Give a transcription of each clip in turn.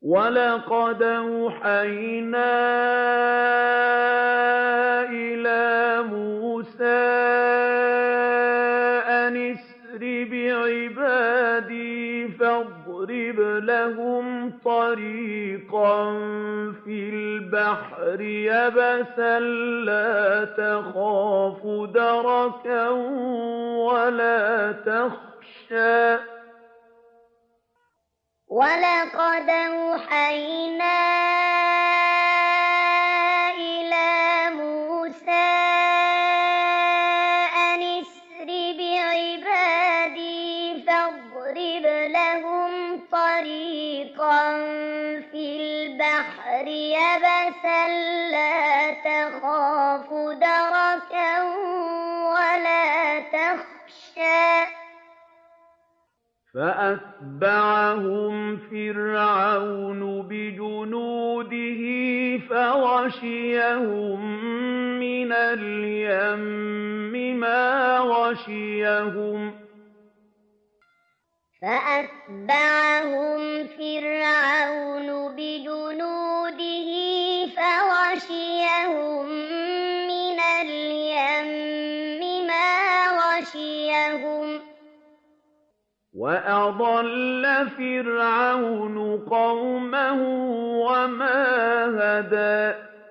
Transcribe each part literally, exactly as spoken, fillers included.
وَلَقَدْ أَوْحَيْنَا إِلَىٰ مُوسَىٰ أَنِ اسْرِ بِعِبَادِي فَاضْرِبْ لَهُمْ طَرِيقًا فِي الْبَحْرِ يَبَسًا لَّا تَخَافُ دَرَكًا وَلَا تَخْشَىٰ وَلَقَدْ أَوْحَيْنَا إِلَىٰ مُوسَىٰ أَنِ اسْرِ بِعِبَادِي فَاضْرِبْ لَهُمْ طَرِيقًا فِي الْبَحْرِ يَبَسًا لَّا تَخَافُ دَرَكًا وَلَا تَخْشَىٰ فَأَتْبَعَهُمْ فِرْعَوْنُ بِجُنُودِهِ فَغَشِيَهُم مِّنَ الْيَمِّ مَا غَشِيَهُمْ فَأَتْبَعَهُمْ فِرْعَوْنُ بِجُنُودِهِ فَغَشِيَهُم مِّنَ الْيَمِّ مَا غَشِيَهُمْ وَأَضَلَّ فِرْعَوْنُ قَوْمَهُ وَمَا هَدَىٰ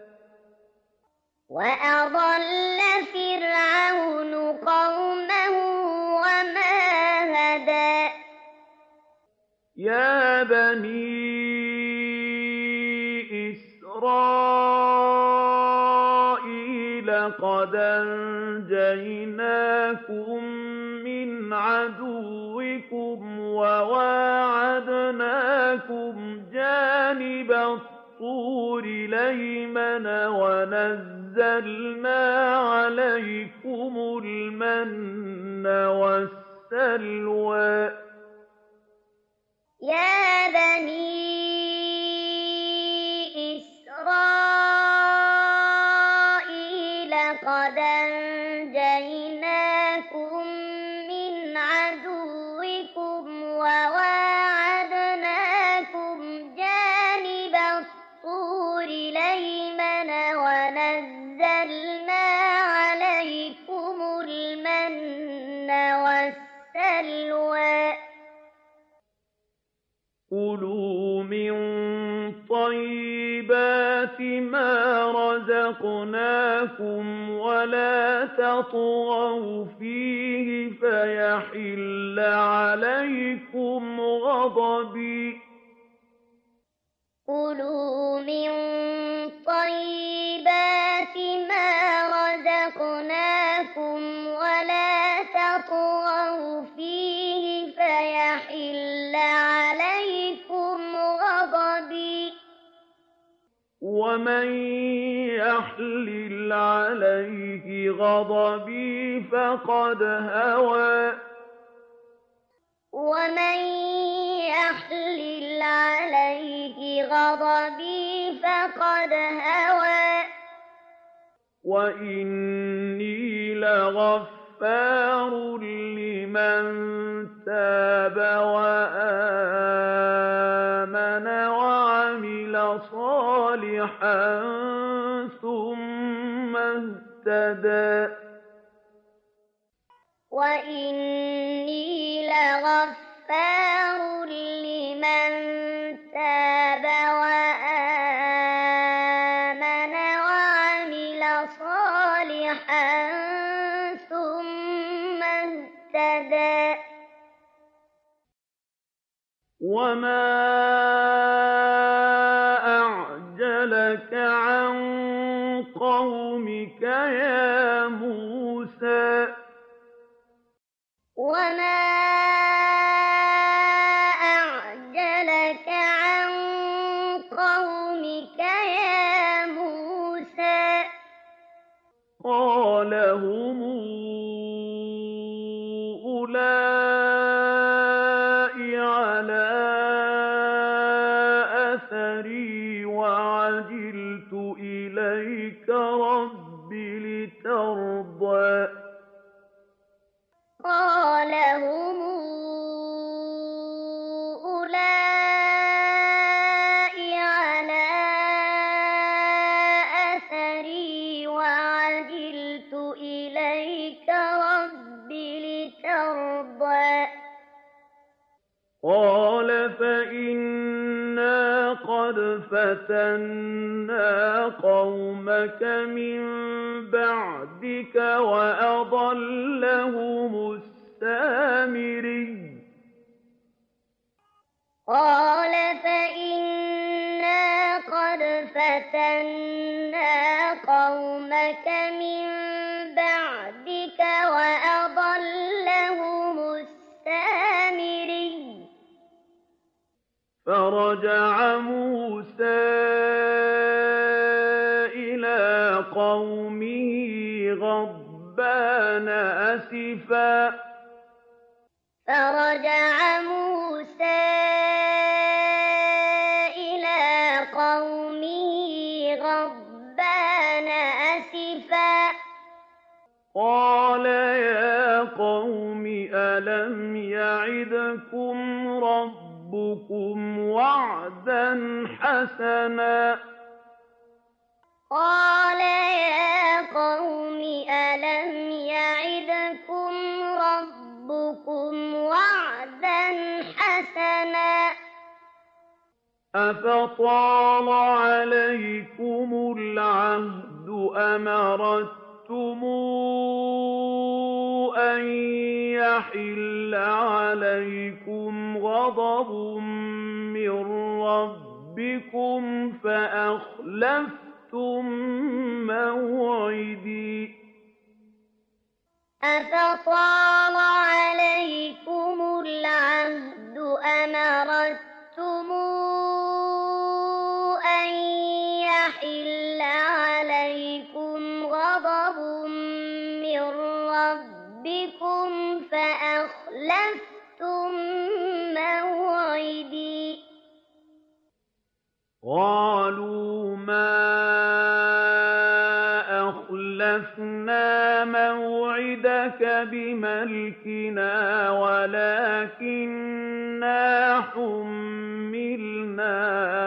وَأَضَلَّ فِرْعَوْنُ قَوْمَهُ وَمَا هَدَىٰ يَا بَنِي إِسْرَائِيلَ قَدْ أَنجَيْنَاكُم مِّنْ عَدُوِّكُمْ وَوَاعَدْنَاكُمْ جَانِبَ الطُّورِ الْأَيْمَنَ وَنَزَّلْنَا عَلَيْكُمُ الْمَنَّ وَالسَّلْوَىٰ يَا بَنِي إِسْرَائِيلَ قَدْ أَنجَيْنَاكُم مِّنْ عَدُوِّكُمْ وَوَاعَدْنَاكُمْ جَانِبَ الطُّورِ الْأَيْمَنَ وَنَزَّلْنَا عَلَيْكُمُ الْمَنَّ وَالسَّلْوَىٰ كُلُوا مِن طَيِّبَاتِ مَا رَزَقْنَاكُمْ وَلَا تَطْغَوْا فِيهِ فَيَحِلَّ عَلَيْكُمْ غَضَبِي كُلُوا مِن طَيِّبَاتِ مَا رَزَقْنَاكُمْ وَلَا تَطْغَوْا فِيهِ فَيَحِلَّ عَلَيْكُمْ غَضَبِي وَمَن يَحْلِلْ عَلَيْهِ غَضَبِي فَقَدْ هَوَىٰ وَمَن يَحْلِلْ عَلَيْهِ غَضَبِي فَقَدْ هَوَىٰ وَإِنِّي لَغَفَّارٌ لِّمَن تَابَ وَآمَنَ وَعَمِلَ صَالِحًا ثُمَّ اهْتَدَىٰ وَإِنِّي لَغَفَّارٌ لِّمَن تَابَ وَآمَنَ وَعَمِلَ صَالِحًا ثُمَّ اهْتَدَىٰ وَمَا أَعْجَلَكَ عَن قَوْمِكَ يَا مُوسَىٰ وَمَا أَعْجَلَكَ عَن قَوْمِكَ يَا مُوسَىٰ قَالَ هُمْ أُولَاءِ عَلَىٰ أَثَرِي وَعَجِلْتُ إِلَيْكَ رَبِّ لِتَرْضَىٰ قَالَ هُمْ أُولَاءِ لقد فتنا قومك من بعدك وأضلهم السامري قال فإنا قد فتنا قومك من بعدك وأضلهم السامري فرجع موسى إلى قومه غضبان أسفا فرجع موسى إلى قومه غضبان أسفا قال يا قوم ألم يعدكم ربكم وعدا حسنا قال يا قوم ألم يعدكم ربكم وعدا حسنا أفطال عليكم العهد أم أردتم أن يحل عليكم غضب من ربكم فأخلفتم موعدي أفطال عليكم العهد أم أردتم أن يحل عليكم غضب من ربكم فأخلفتم موعدي قالوا ما أخلفنا موعدك بملكنا ولكننا حملنا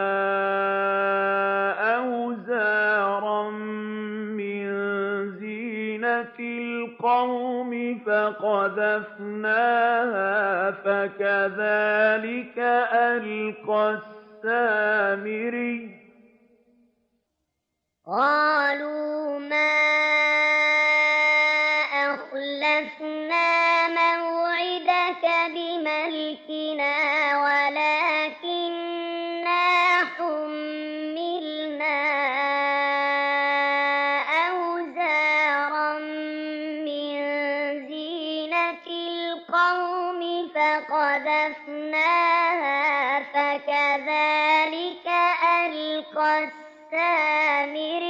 أوزارا من زينة القوم فقذفناها فكذلك ألقى السامري قالوا ما أخلفنا موعدك بملكنا ولكننا حملنا أوزارا من زينة القوم فقذفناها فكذلك ألقى السامري